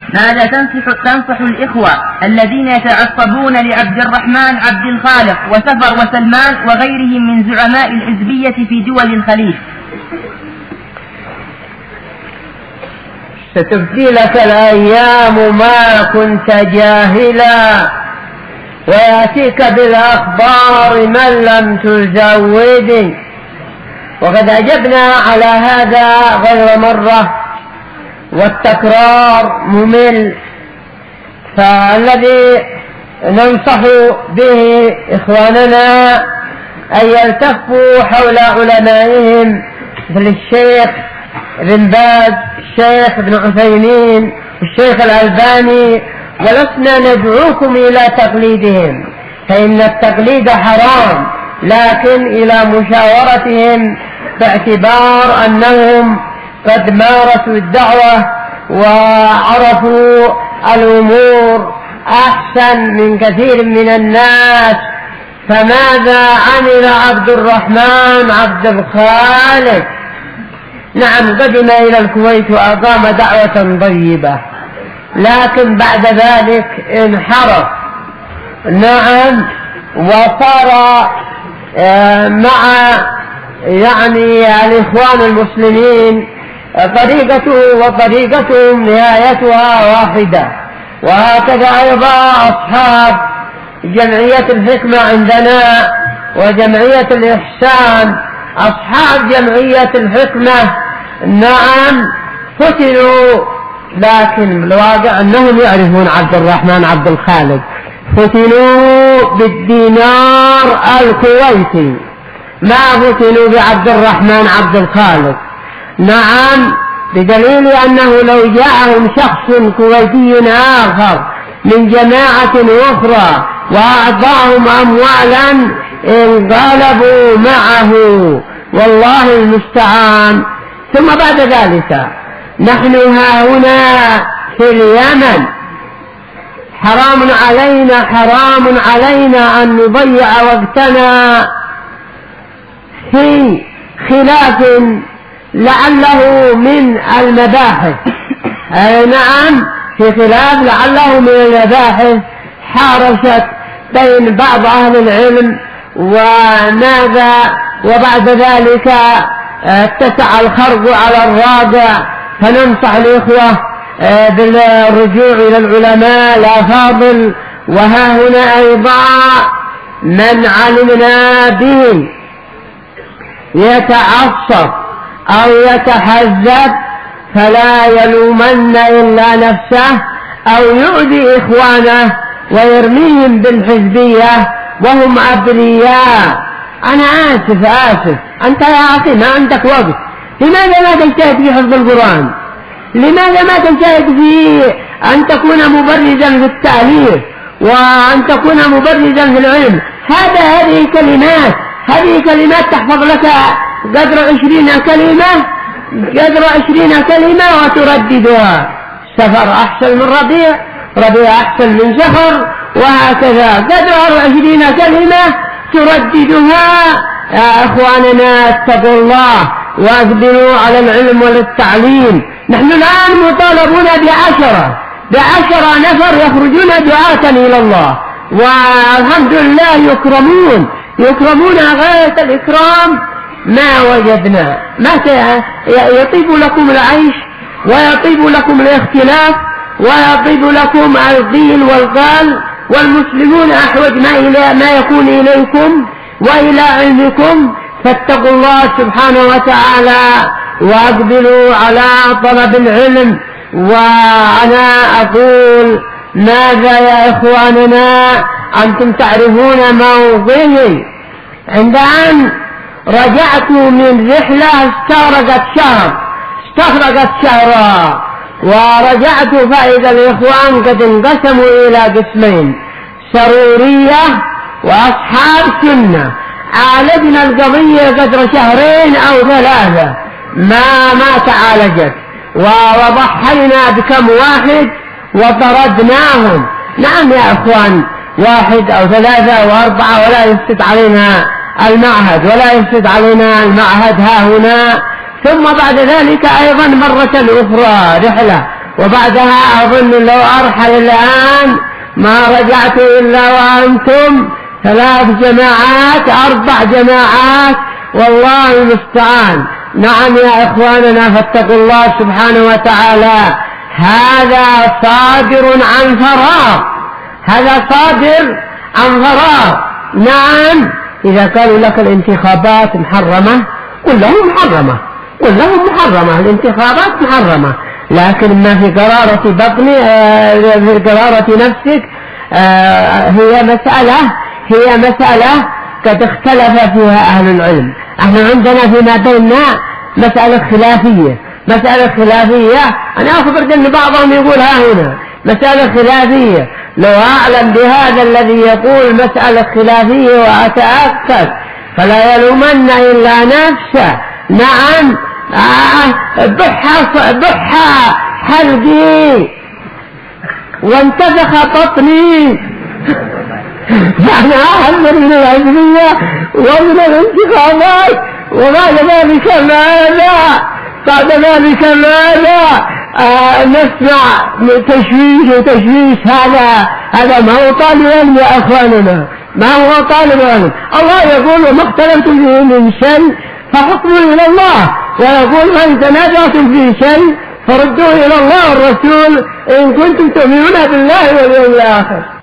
ماذا تنصح الإخوة الذين يتعصبون لعبد الرحمن عبد الخالق وسفر وسلمان وغيرهم من زعماء الحزبية في دول الخليج؟ ستبدي لك الأيام ما كنت جاهلا، ويأتيك بالأخبار من لم تزود، وقد أجبنا على هذا غير مرة، والتكرار ممل. فالذي ننصح به إخواننا أن يلتفوا حول علمائهم مثل الشيخ ابن باز، الشيخ ابن عثيمين، الشيخ الألباني، ولسنا ندعوكم إلى تقليدهم، فإن التقليد حرام، لكن إلى مشاورتهم باعتبار أنهم قد مارسوا الدعوة وعرفوا الأمور أحسن من كثير من الناس. فماذا عمل عبد الرحمن عبد الخالق؟ نعم، قدم إلى الكويت وأقام دعوة طيبة، لكن بعد ذلك انحرف. نعم، وصار مع الإخوان المسلمين طريقته وطريقتهم نهايتها واحدة. وهكذا أيضا أصحاب جمعية الحكمة عندنا وجمعية الإحسان، أصحاب جمعية الحكمة نعم فتنوا، لكن بالواقع أنهم يعرفون عبد الرحمن عبد الخالق، فتنوا بالدينار الكويتي، ما فتنوا بعبد الرحمن عبد الخالق. نعم، بدليل أنه لو جاءهم شخص كويتي آخر من جماعة أخرى وأعطاهم أموالا انقلبوا معه، والله المستعان. ثم بعد ذلك نحن ها هنا في اليمن، حرام علينا أن نضيع وقتنا في خلاف لعله من المباحث. نعم، في خلاف لعله من المباحث حارشت بين بعض أهل العلم وماذا، وبعد ذلك اتسع الخرق على الراجع. فننصح الإخوة بالرجوع إلى العلماء الأفاضل. وها هنا أيضا من علمنا به يتعصب أو يتحزب فلا يلومن إلا نفسه أو يؤذي إخوانه ويرميهم بالحزبية وهم أبرياء. أنا آسف، أنت يا أخي ما عندك وقت، لماذا ما تجتهد في حفظ القرآن؟ لماذا ما تجتهد في أن تكون مبرزا في التأليف وأن تكون مبرزا في العلم؟ هذه كلمات تحفظ لك قدر 20 كلمة وترددها. سفر أحسن من ربيع أحسن من سفر، وهكذا قدر 20 كلمة ترددها. يا إخواننا اتقوا الله واقبلوا على العلم والتعليم. نحن الآن مطالبون بعشرة نفر يخرجون دعاة إلى الله، والحمد لله يكرمون غاية الإكرام. ما وجدنا ما يطيب لكم العيش ويطيب لكم الاختلاف ويطيب لكم القيل والقال، والمسلمون أحوج ما يكون إليكم وإلى علمكم. فاتقوا الله سبحانه وتعالى وأقبلوا على طلب العلم. وأنا أقول ماذا يا إخواننا، أنتم تعرفون موضعي. عند أن رجعت من رحلة استغرقت شهرا ورجعت فإذا الإخوان قد انقسموا إلى قسمين، سرورية وأصحاب سنة. عالجنا القضية قدر 2 أو 3 ما تعالجت، وضحينا بكم واحد وطردناهم. نعم يا أخوان، 1 أو 3 أو 4، ولا يفسد علينا المعهد ها هنا. ثم بعد ذلك أيضا مرة أخرى رحلة، وبعدها أظن لو أرحل الآن ما رجعت إلا وأنتم 3 جماعات 4 جماعات، والله المستعان. نعم يا إخواننا، فاتقوا الله سبحانه وتعالى. هذا صادر عن فراغ، هذا صادر عن فراغ. نعم، إذا قالوا لك الانتخابات محرمة قل لهم محرمة، قل لهم محرمة، الانتخابات محرمة، لكن ما في قرارة بطني في قرارة نفسك هي مسألة قد اختلف فيها أهل العلم. احنا عندنا فيما بيننا مسألة خلافية. أنا أخبرت أن بعضهم يقولها هنا مسألة خلافية. لو أعلم بهذا الذي يقول مسألة خلافية وأتأكد فلا يلومن إلا نفسه. نعم، بح حلقي وانتفخ بطني. نحن أحذر من العزمية ومن الانتخابات، وبعد ذلك ماذا نسمع تشويش. هذا ما هو طالب علم يا أخواننا، ما هو طالب علم. الله يقول وما اختلفتم فيه من شيء فحكمه إلى الله، ويقول من تنازعتم في شيء فردوه إلى الله والرسول إن كنتم تؤمنون بالله واليوم الآخر.